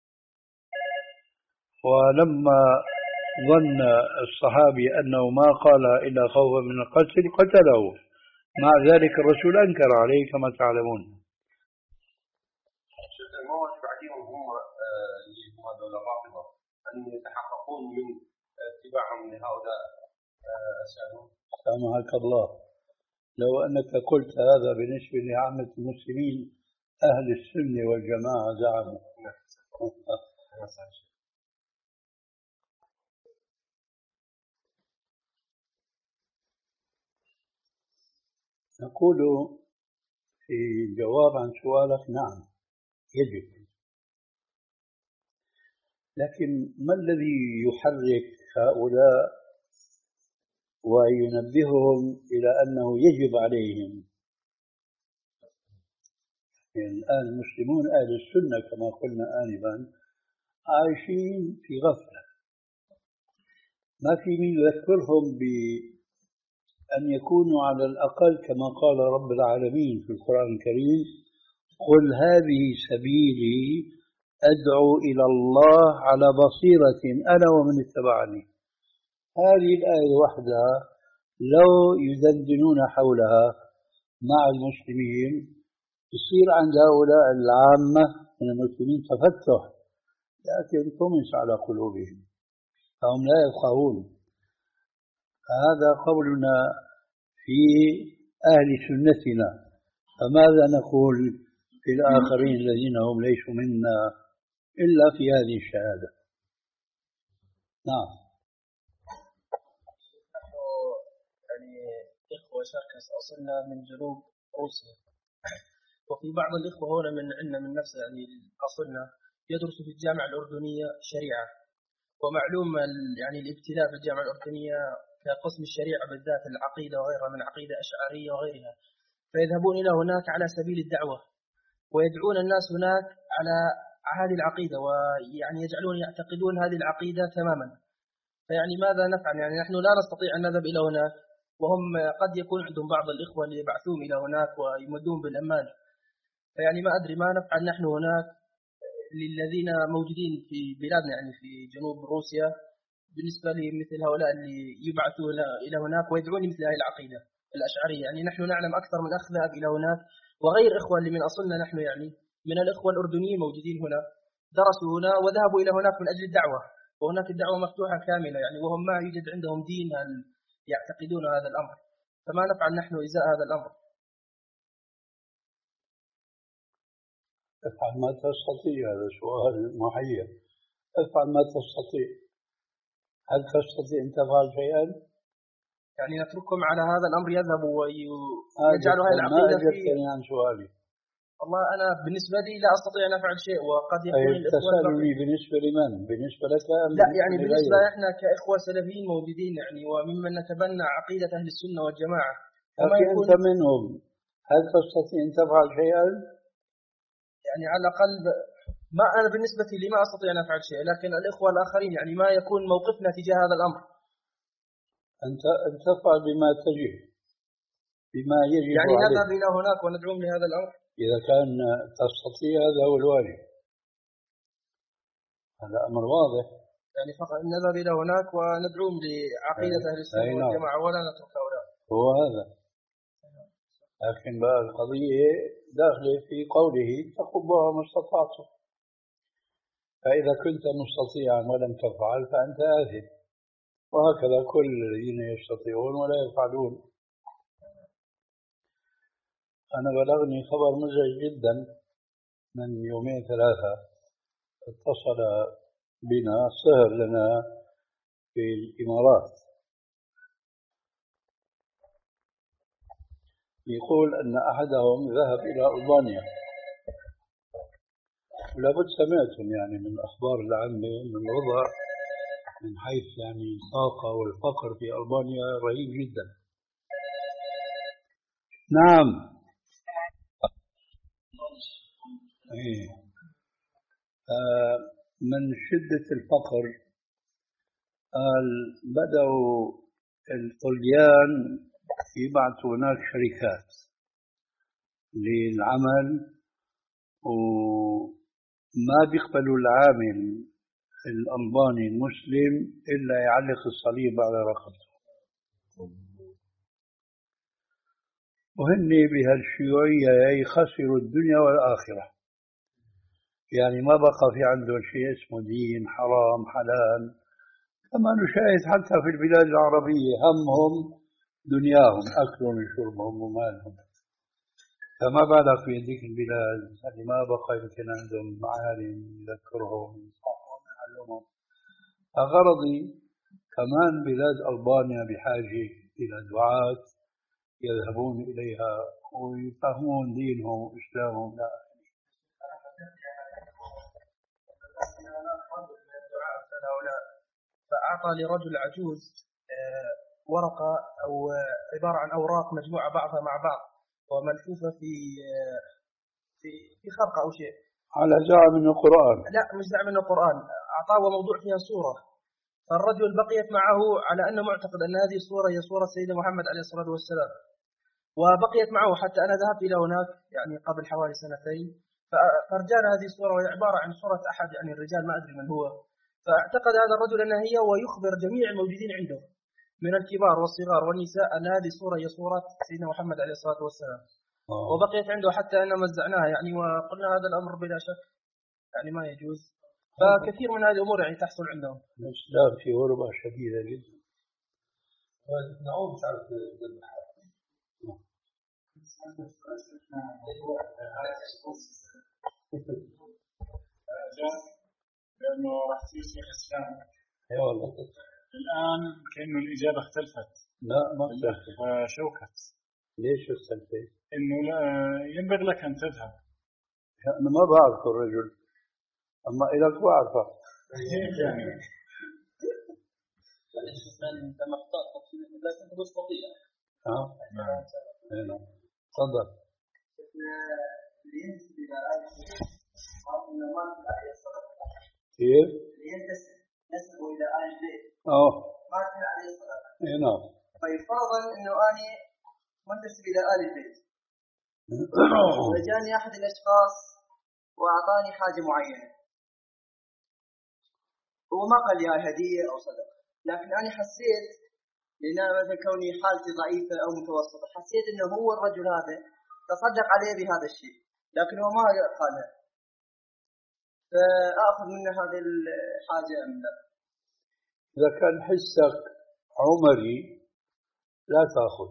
ولما ظن الصحابي أنه ما قال إلا خوفا من القتل قتله، مع ذلك الرسول أنكر عليه كما تعلمون. ما واجب عليهم هم اللي هم هذول الرافضة أن يتحققون من اتباعهم لهؤلاء السادة؟ سامحك الله، لو أنك قلت هذا بالنسبة لعامة المسلمين أهل السنة والجماعة زعموا. نقول في جواب عن سؤالك نعم يجب، لكن ما الذي يحرك هؤلاء وينبههم إلى أنه يجب عليهم؟ يعني الآن المسلمون أهل السنة كما قلنا آنفا عايشين في غفلة، ما في من يذكرهم بأن يكونوا على الأقل كما قال رب العالمين في القرآن الكريم: قل هذه سبيلي أدعو إلى الله على بصيرة أنا ومن اتبعني. هذه الآية وحدها لو يدندنون حولها مع المسلمين يصير عند هؤلاء العامة من المسلمين تفتح، لكن طمس على قلوبهم فهم لا يفقهون. هذا قولنا في أهل سنتنا، فماذا نقول في الآخرين الذين هم ليسوا منا إلا في هذه الشهادة؟ نعم. يعني إخوة شركة أصلنا من جنوب روسيا، وفي بعض الإخوة هنا من عندنا من نفس يعني أصلنا يدرسوا في الجامعة الأردنية شريعة، ومعلوم يعني الابتلاء في الجامعة الأردنية كقسم الشريعة بالذات العقيدة وغيرها من عقيدة أشعرية وغيرها، فيذهبون إلى هناك على سبيل الدعوة ويدعون الناس هناك على هذه العقيدة، ويعني يجعلون يعتقدون هذه العقيدة تماما. فيعني ماذا نفعل؟ يعني نحن لا نستطيع أن نذهب إلى هناك، وهم قد يكون عندهم بعض الإخوة اللي يبعثون إلى هناك ويمدون بالأموال. فيعني ما أدري ما نفعل نحن هناك للذين موجودين في بلادنا يعني في جنوب روسيا بالنسبة لمثل هؤلاء اللي يبعثون إلى هناك ويدعون مثل هذه العقيدة الأشعرية. يعني نحن نعلم أكثر من أخ ذهب إلى هناك، وغير إخوة اللي من أصلنا نحن يعني من الإخوة الأردنيين موجودين هنا درسوا هنا وذهبوا إلى هناك من أجل الدعوة، وهناك الدعوة مفتوحة كاملة يعني، وهم ما يوجد عندهم دين يعتقدون هذا الأمر. فما نفعل نحن إزاء هذا الأمر؟ تفعل ما تستطيع، هذا سؤال محير. افعل ما تستطيع. هل تستطيع أن تفعل شيئا؟ يعني نتركهم على هذا الأمر يذهبوا ويجعلوا هذه ما العقيدة في أجبتني عن سؤالي. والله أنا بالنسبة لي لا أستطيع أن أفعل شيء، وقد يكون طيب الإخوة تسألني الباقي- بالنسبة لمن؟ بالنسبة لك أم لا بالنسبة يعني بالنسبة لغيرك؟ إحنا كإخوة سلفيين موجودين يعني وممن نتبنى عقيدة أهل السنة والجماعة، وما أخي يكون أنت منهم، هل تستطيع أن تفعل شيئا؟ يعني على الأقل ما أنا بالنسبة لي ما أستطيع أن أفعل شيء، لكن الإخوة الآخرين يعني ما يكون موقفنا تجاه هذا الأمر. أنت أن تفعل بما تجب، بما يجب يعني عليك. نذهب إلى هناك وندعوهم لهذا الأمر إذا كان تستطيع هذا هو الواجب، هذا أمر واضح. يعني فقط نذهب إلى هناك وندعوهم لعقيدة أهل السنة أي نعم. والجماعة ولا نترك هؤلاء. هو هذا. لكن بقى القضية داخلة في قوله اتقوا الله ما استطعتم، فإذا كنت مستطيعا ولم تفعل فأنت آثم، وهكذا كل الذين يستطيعون ولا يفعلون. أنا بلغني خبر مزعج جدا من يومين ثلاثة، اتصل بنا صهر لنا في الإمارات يقول أن أحدهم ذهب إلى ألبانيا، ولابد سمعتم يعني من الأخبار العامة من وضع من حيث يعني الطاقة والفقر في ألبانيا رهيب جدا. نعم. إيه. آه من شدة الفقر قال بدأوا الطليان يبعثوا هناك شركات للعمل، وما بيقبلوا العامل الألباني المسلم إلا يعلق الصليب على رقبته، وهن بهالشيوعية يخسروا الدنيا والآخرة. يعني ما بقى في عندهم شيء اسمه دين، حرام حلال، كما نشاهد حتى في البلاد العربية همهم دنياهم، أكلهم وشربهم ومالهم. فما بالك في هذيك البلاد اللي ما بقى يمكن عندهم معالم يذكرهم ينصحهم يعلمهم. غرضي كمان بلاد ألبانيا بحاجة إلى دعاة يذهبون إليها ويفهمون دينهم وإسلامهم. لا فأعطى لرجل عجوز ورقة أو عبارة عن أوراق مجموعة بعضها مع بعض وملفوفة في في في خرقة أو شيء على زعم من القرآن. لا مش زعم من القرآن، أعطاه موضوع فيها صورة، فالرجل بقيت معه على أنه معتقد أن هذه الصورة هي صورة سيدنا محمد عليه الصلاة والسلام، وبقيت معه حتى أنا ذهبت إلى هناك يعني قبل حوالي سنتين، فرجعنا هذه الصورة وهي عبارة عن صورة أحد يعني الرجال ما أدري من هو، فاعتقد هذا الرجل أنها هي ويخبر جميع الموجودين عنده من الكبار والصغار والنساء أن هذه الصورة هي صورة سيدنا محمد عليه الصلاة والسلام. أوه. وبقيت عنده حتى أن مزعناها يعني وقلنا هذا الأمر بلا شك يعني ما يجوز، فكثير من هذه الأمور يعني تحصل عندهم. الإسلام في غربة شديدة جدا. نعود مش عارف لأنه راح تصير شيخ إسلام. اي والله. الآن كأنه الإجابة اختلفت. لا ما اختلفت. شوكت. ليش اختلفت؟ إنه لا ينبغي لك أن تذهب. أنا ما بعرف الرجل، أما إلك بعرفه. يعني. أنت مختار لكن تستطيع. آه. نعم. تفضل. كيف؟ نسبه إلى آل البيت. أوه. ما كان عليه الصلاة. إيه نعم. طيب فرضا إنه أنا منتسب إلى آل البيت. وجاني أحد الأشخاص وأعطاني حاجة معينة. هو ما قال لي هاي هدية أو صدقة، لكن أنا حسيت لأن مثلا كوني حالتي ضعيفة أو متوسطة، حسيت إنه هو الرجل هذا تصدق عليه بهذا الشيء، لكن هو ما قالها. فأخذ منه هذه الحاجة أم لا؟ إذا كان حسك عمري لا تأخذ.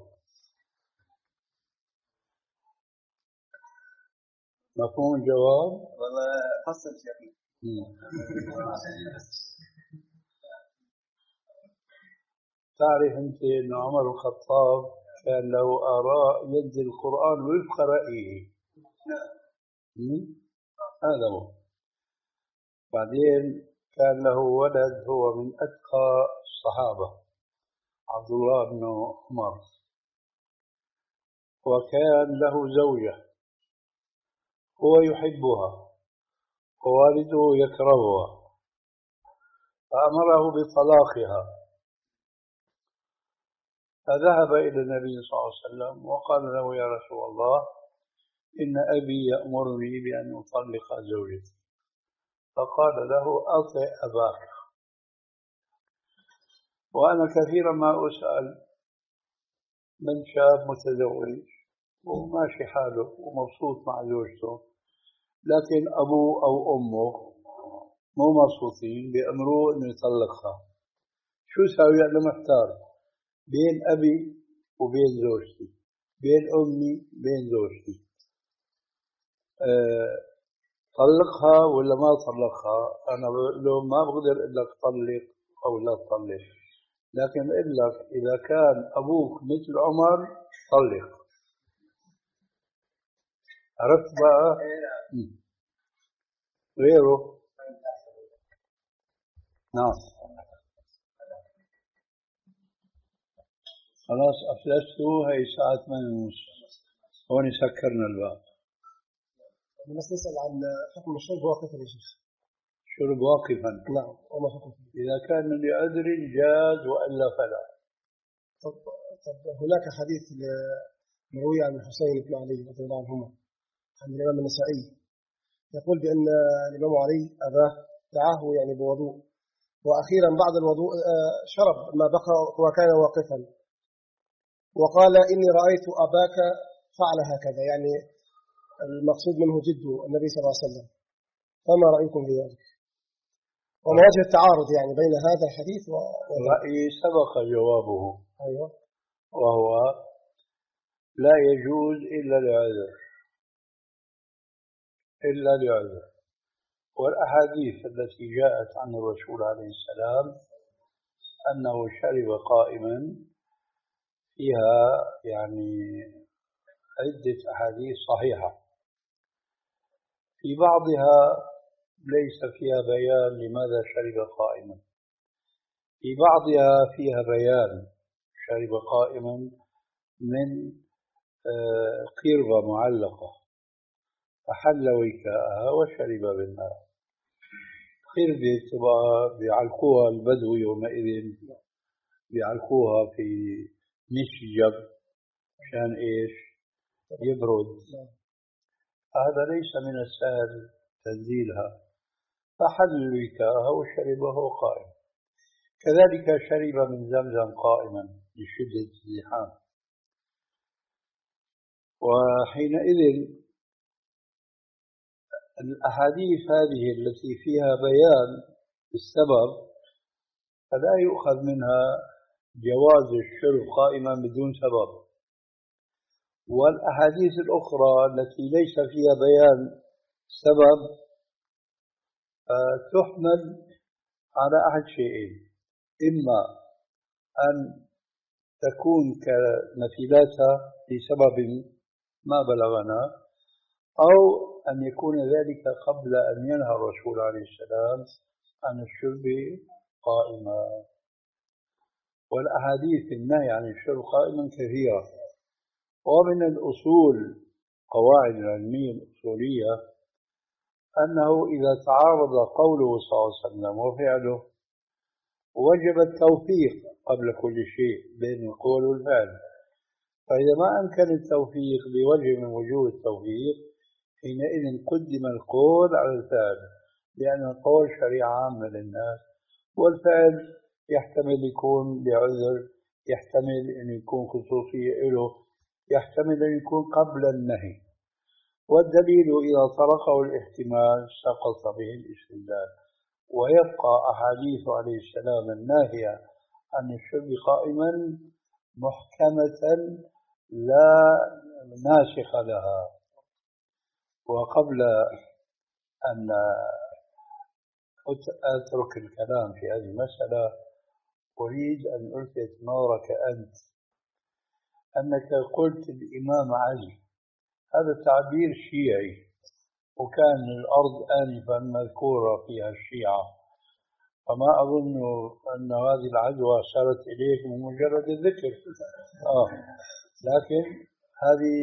مفهوم الجواب؟ والله فصل شيخي. تعرف أنت أن عمر الخطاب كان له آراء ينزل القرآن وفق رأيه. هذا هو. بعدين كان له ولد هو من أتقى الصحابة، عبد الله بن عمر، وكان له زوجة هو يحبها ووالده يكرهها، فأمره بطلاقها، فذهب إلى النبي صلى الله عليه وسلم وقال له: يا رسول الله، إن أبي يأمرني بأن أطلق زوجتي. فقال له: أطع أباك. وأنا كثيرا ما أسأل من شاب متزوج وماشي حاله ومبسوط مع زوجته، لكن أبوه أو أمه مو مبسوطين بأمروه أنه يطلقها، شو سوي؟ أنا محتار بين أبي وبين زوجتي، بين أمي بين زوجتي، أه طلقها ولا ما طلقها؟ أنا بقول له ما بقدر أقول لك طلق أو لا تطلق، لكن أقول لك إذا كان أبوك مثل عمر طلق. عرفت بقى؟ غيره. نعم. خلاص أفلستوا، هي الساعة ثمانية ونص، هون سكرنا الباب. بس نسأل عن حكم الشرب واقفا يا شيخ. شرب واقفا؟ نعم. وما حكم؟ إذا كان لعذر جاز وإلا فلا. طب, طب هناك حديث مروي عن الحسين بن علي رضي الله عنهما عن الإمام النسائي يقول بأن الإمام علي أباه دعاه يعني بوضوء، وأخيرا بعد الوضوء شرب ما بقى وكان واقفا، وقال: إني رأيت أباك فعل هكذا، يعني المقصود منه جده النبي صلى الله عليه وسلم، فما رأيكم في ذلك؟ وما وجه التعارض يعني بين هذا الحديث و... رأيي سبق جوابه. أيوة. وهو لا يجوز إلا لعذر، إلا لعذر. والأحاديث التي جاءت عن الرسول عليه السلام أنه شرب قائما فيها يعني عدة أحاديث صحيحة، في بعضها ليس فيها بيان لماذا شرب قائما، في بعضها فيها بيان شرب قائما من قربة معلقة فحل وكاءها وشرب بالماء. قربة تبقى بيعلقوها البدو يومئذ، بيعلقوها في مشجب عشان إيش؟ يبرد. هذا ليس من السهل تنزيلها، فحل وكاءها وشربه قائم. كذلك شرب من زمزم قائما لشدة الزحام. وحينئذ الأحاديث هذه التي فيها بيان السبب فلا يؤخذ منها جواز الشرب قائما بدون سبب، والأحاديث الأخرى التي ليس فيها بيان سبب تحمل على أحد شيئين: إما أن تكون كمثيلاتها لسبب ما بلغنا، أو أن يكون ذلك قبل أن ينهى الرسول عليه السلام عن الشرب قائما. والأحاديث النهي عن الشرب قائما كثيرة. ومن الأصول قواعد العلمية الأصولية أنه إذا تعارض قوله صلى الله عليه وسلم وفعله وجب التوفيق قبل كل شيء بين القول والفعل، فإذا ما أمكن التوفيق بوجه من وجوه التوفيق حينئذ قدم القول على الفعل، لأن القول شريعة عامة للناس، والفعل يحتمل يكون بعذر، يحتمل أن يكون خصوصية له، يحتمل أن يكون قبل النهي. والدليل إذا طرقه الاحتمال سقط به الاستدلال، ويبقى أحاديث عليه السلام الناهية عن الشرب قائما محكمة لا ناسخ لها. وقبل أن أترك الكلام في هذه المسألة. أريد أن ألفت نظرك أنت أنك قلت الإمام علي، هذا تعبير شيعي، وكان الأرض آنفا مذكورة فيها الشيعة، فما أظن أن هذه العدوى صارت إليك من مجرد الذكر. آه. لكن هذه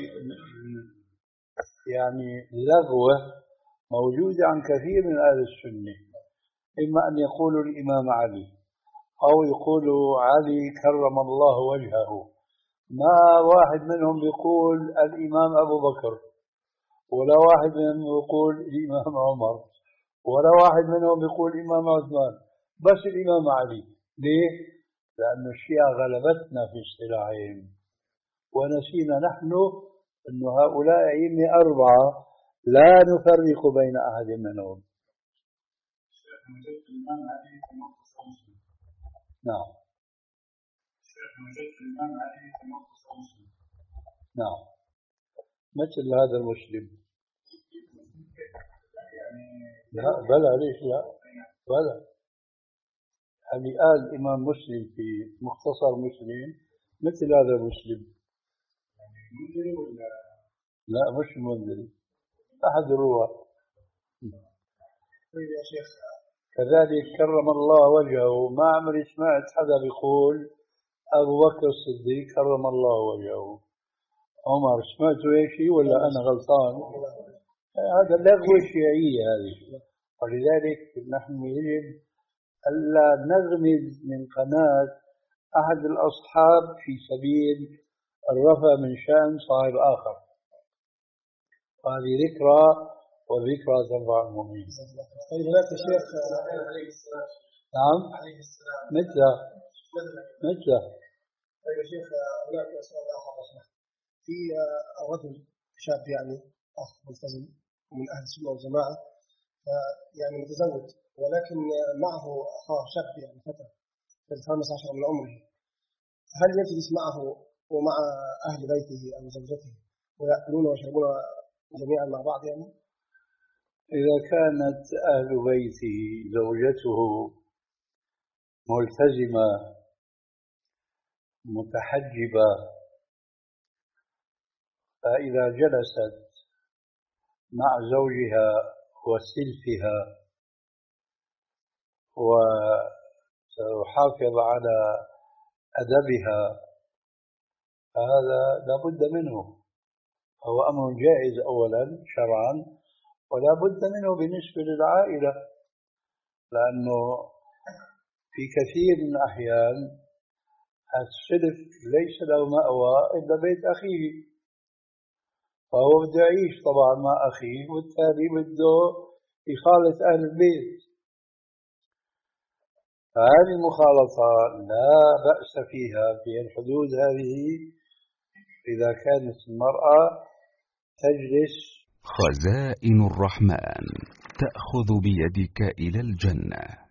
يعني لغوة موجودة عن كثير من أهل السنة، إما أن يقولوا الإمام علي أو يقولوا علي كرم الله وجهه. ما واحد منهم يقول الإمام أبو بكر، ولا واحد منهم يقول الإمام عمر، ولا واحد منهم يقول الإمام عثمان، بس الإمام علي. ليه؟ لأن الشيعة غلبتنا في اصطلاحهم، ونسينا نحن أن هؤلاء أئمة أربعة لا نفرق بين أحد منهم. نعم. نعم، مثل هذا المسلم. لا بلا، ليش لا؟ بلا، اللي قال الإمام مسلم في مختصر مسلم مثل هذا المسلم. لا مش المنذري، أحد الرواة. طيب يا شيخ، كذلك كرم الله وجهه، ما عمري سمعت حدا بيقول أبو بكر الصديق كرم الله وجهه. عمر سمعتوا أي شيء ولا أنا غلطان؟ هذا لغوة شيعية هذه. ولذلك نحن يجب ألا نغمز من قناة أحد الأصحاب في سبيل الرفع من شأن صاحب آخر. هذه ذكرى، وذكرى تنفع المؤمنين. طيب هناك يا شيخ. نعم، مثل مثل طيب يا شيخ، هناك سؤال آخر في رجل شاب يعني أخ ملتزم من أهل السنة والجماعة، يعني متزوج، ولكن معه أخاه شاب يعني فتى في الخامس عشر من عمره، هل يجلس معه ومع أهل بيته أو زوجته ويأكلون ويشربون جميعا مع بعض يعني؟ إذا كانت أهل بيته زوجته ملتزمة متحجبة، فإذا جلست مع زوجها وسلفها وتحافظ على أدبها، هذا لا بد منه. هو أمر جائز أولا شرعا، ولا بد منه بالنسبة للعائلة، لأنه في كثير من الأحيان السلف ليس له مأوى إلا بيت أخيه، فهو بده يعيش طبعا مع أخيه، والتالي بده يخالط أهل البيت. هذه المخالطة لا بأس فيها في الحدود هذه، إذا كانت المرأة تجلس. خزائن الرحمن تأخذ بيدك إلى الجنة.